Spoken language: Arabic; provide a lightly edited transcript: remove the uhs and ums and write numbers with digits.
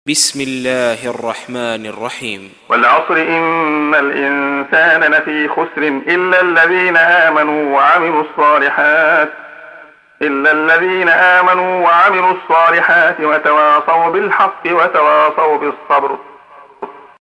بسم الله الرحمن الرحيم. والعصر إن الإنسان لفي خسر إلا الذين آمنوا وعملوا الصالحات وتواصوا بالحق وتواصوا بالصبر